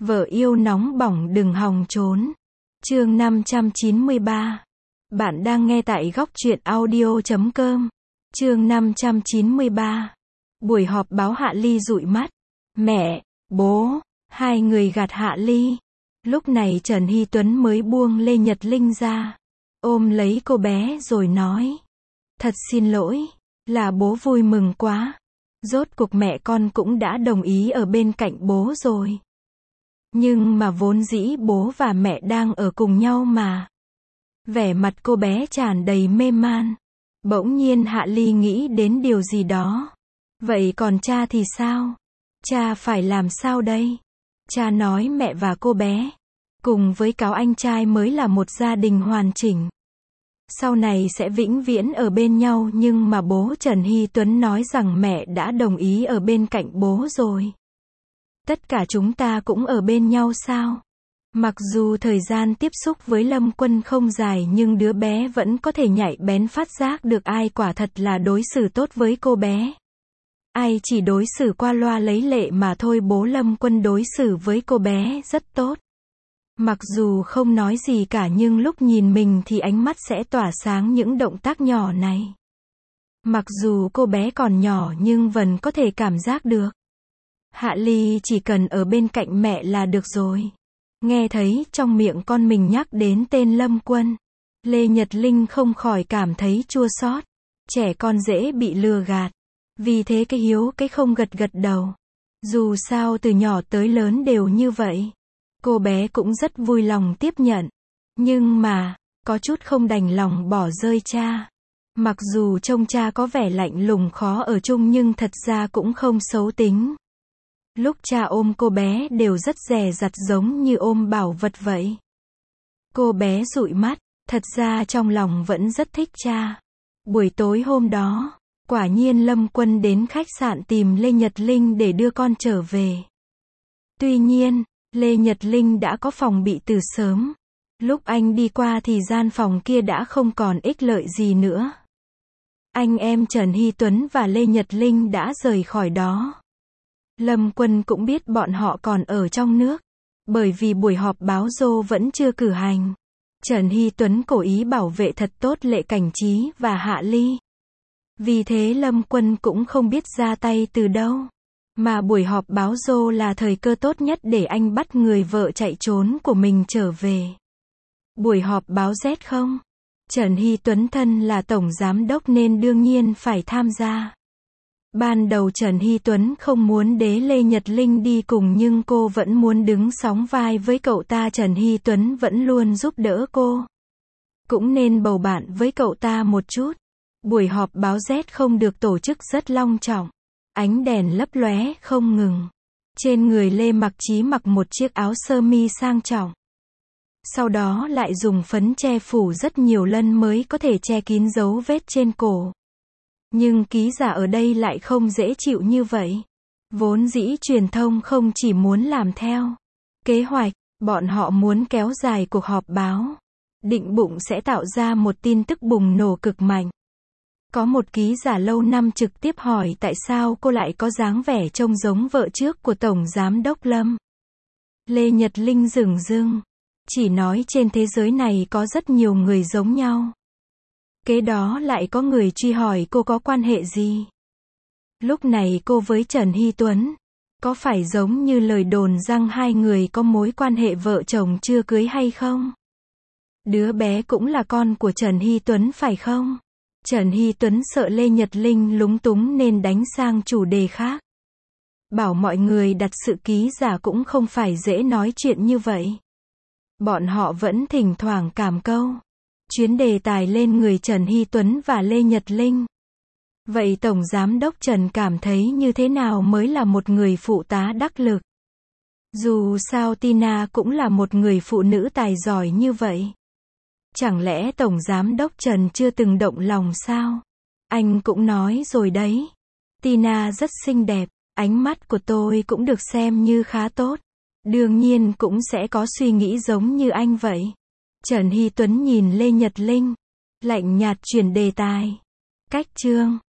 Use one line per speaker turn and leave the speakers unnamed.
Vợ yêu nóng bỏng đừng hòng trốn. Chương 593. Bạn đang nghe tại góc truyện audio.com. Chương 593. Buổi họp báo Hạ Ly dụi mắt. Mẹ, bố, hai người gạt Hạ Ly. Lúc này Trần Hy Tuấn mới buông Lê Nhật Linh ra, ôm lấy cô bé rồi nói: Thật xin lỗi, là bố vui mừng quá. Rốt cuộc mẹ con cũng đã đồng ý ở bên cạnh bố rồi. Nhưng mà vốn dĩ bố và mẹ đang ở cùng nhau mà. Vẻ mặt cô bé tràn đầy mê man. Bỗng nhiên Hạ Ly nghĩ đến điều gì đó. Vậy còn cha thì sao? Cha phải làm sao đây? Cha nói mẹ và cô bé, cùng với cáo anh trai mới là một gia đình hoàn chỉnh. Sau này sẽ vĩnh viễn ở bên nhau, nhưng mà bố Trần Hy Tuấn nói rằng mẹ đã đồng ý ở bên cạnh bố rồi. Tất cả chúng ta cũng ở bên nhau sao? Mặc dù thời gian tiếp xúc với Lâm Quân không dài nhưng đứa bé vẫn có thể nhạy bén phát giác được ai quả thật là đối xử tốt với cô bé. Ai chỉ đối xử qua loa lấy lệ mà thôi. Bố Lâm Quân đối xử với cô bé rất tốt. Mặc dù không nói gì cả nhưng lúc nhìn mình thì ánh mắt sẽ tỏa sáng những động tác nhỏ này. Mặc dù cô bé còn nhỏ nhưng vẫn có thể cảm giác được. Hạ Ly chỉ cần ở bên cạnh mẹ là được rồi. Nghe thấy trong miệng con mình nhắc đến tên Lâm Quân, Lê Nhật Linh không khỏi cảm thấy chua xót. Trẻ con dễ bị lừa gạt. Vì thế cái hiếu cái không gật gật đầu. Dù sao từ nhỏ tới lớn đều như vậy. Cô bé cũng rất vui lòng tiếp nhận. Nhưng mà, có chút không đành lòng bỏ rơi cha. Mặc dù trông cha có vẻ lạnh lùng khó ở chung nhưng thật ra cũng không xấu tính. Lúc cha ôm cô bé đều rất dè dặt giống như ôm bảo vật vậy. Cô bé dụi mắt, thật ra trong lòng vẫn rất thích cha. Buổi tối hôm đó, quả nhiên Lâm Quân đến khách sạn tìm Lê Nhật Linh để đưa con trở về. Tuy nhiên, Lê Nhật Linh đã có phòng bị từ sớm. Lúc anh đi qua thì gian phòng kia đã không còn ích lợi gì nữa. Anh em Trần Hy Tuấn và Lê Nhật Linh đã rời khỏi đó. Lâm Quân cũng biết bọn họ còn ở trong nước. Bởi vì buổi họp báo Dô vẫn chưa cử hành. Trần Hy Tuấn cố ý bảo vệ thật tốt Lệ Cảnh Trí và Hạ Ly. Vì thế Lâm Quân cũng không biết ra tay từ đâu. Mà buổi họp báo Dô là thời cơ tốt nhất để anh bắt người vợ chạy trốn của mình trở về. Buổi họp báo Z không? Trần Hy Tuấn thân là tổng giám đốc nên đương nhiên phải tham gia. Ban đầu Trần Hy Tuấn không muốn để Lê Nhật Linh đi cùng nhưng cô vẫn muốn đứng sóng vai với cậu ta. Trần Hy Tuấn vẫn luôn giúp đỡ cô. Cũng nên bầu bạn với cậu ta một chút. Buổi họp báo Z không được tổ chức rất long trọng. Ánh đèn lấp lóe không ngừng. Trên người Lê Mặc Trí mặc một chiếc áo sơ mi sang trọng. Sau đó lại dùng phấn che phủ rất nhiều lần mới có thể che kín dấu vết trên cổ. Nhưng ký giả ở đây lại không dễ chịu như vậy. Vốn dĩ truyền thông không chỉ muốn làm theo kế hoạch, bọn họ muốn kéo dài cuộc họp báo. Định bụng sẽ tạo ra một tin tức bùng nổ cực mạnh. Có một ký giả lâu năm trực tiếp hỏi tại sao cô lại có dáng vẻ trông giống vợ trước của Tổng Giám đốc Lâm. Lê Nhật Linh dửng dưng. Chỉ nói trên thế giới này có rất nhiều người giống nhau. Kế đó lại có người truy hỏi cô có quan hệ gì. Lúc này cô với Trần Hy Tuấn, có phải giống như lời đồn rằng hai người có mối quan hệ vợ chồng chưa cưới hay không? Đứa bé cũng là con của Trần Hy Tuấn phải không? Trần Hy Tuấn sợ Lê Nhật Linh lúng túng nên đánh sang chủ đề khác. Bảo mọi người đặt sự ký giả cũng không phải dễ nói chuyện như vậy. Bọn họ vẫn thỉnh thoảng cảm câu. Chuyến đề tài lên người Trần Hy Tuấn và Lê Nhật Linh. Vậy Tổng Giám đốc Trần cảm thấy như thế nào mới là một người phụ tá đắc lực? Dù sao Tina cũng là một người phụ nữ tài giỏi như vậy. Chẳng lẽ Tổng Giám đốc Trần chưa từng động lòng sao? Anh cũng nói rồi đấy. Tina rất xinh đẹp, ánh mắt của tôi cũng được xem như khá tốt. Đương nhiên cũng sẽ có suy nghĩ giống như anh vậy. Trần Hy Tuấn nhìn Lê Nhật Linh, lạnh nhạt chuyển đề tài. Cách chương